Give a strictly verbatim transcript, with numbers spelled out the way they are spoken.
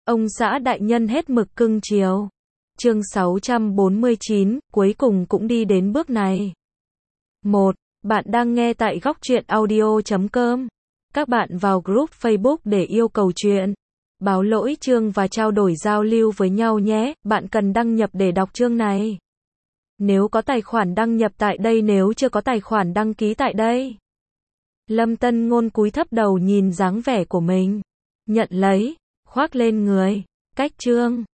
Ông xã đại nhân hết mực cưng chiều. Chương sáu trăm bốn mươi chín, cuối cùng cũng đi đến bước này. một. Bạn đang nghe tại góc truyện audio chấm com. Các bạn vào group Facebook để yêu cầu chuyện, báo lỗi chương và trao đổi giao lưu với nhau nhé. Bạn cần đăng nhập để đọc chương này. Nếu có tài khoản đăng nhập tại đây, nếu chưa có tài khoản đăng ký tại đây. Lâm Tân Ngôn cúi thấp đầu nhìn dáng vẻ của mình. Nhận lấy, khoác lên người. Cách chương.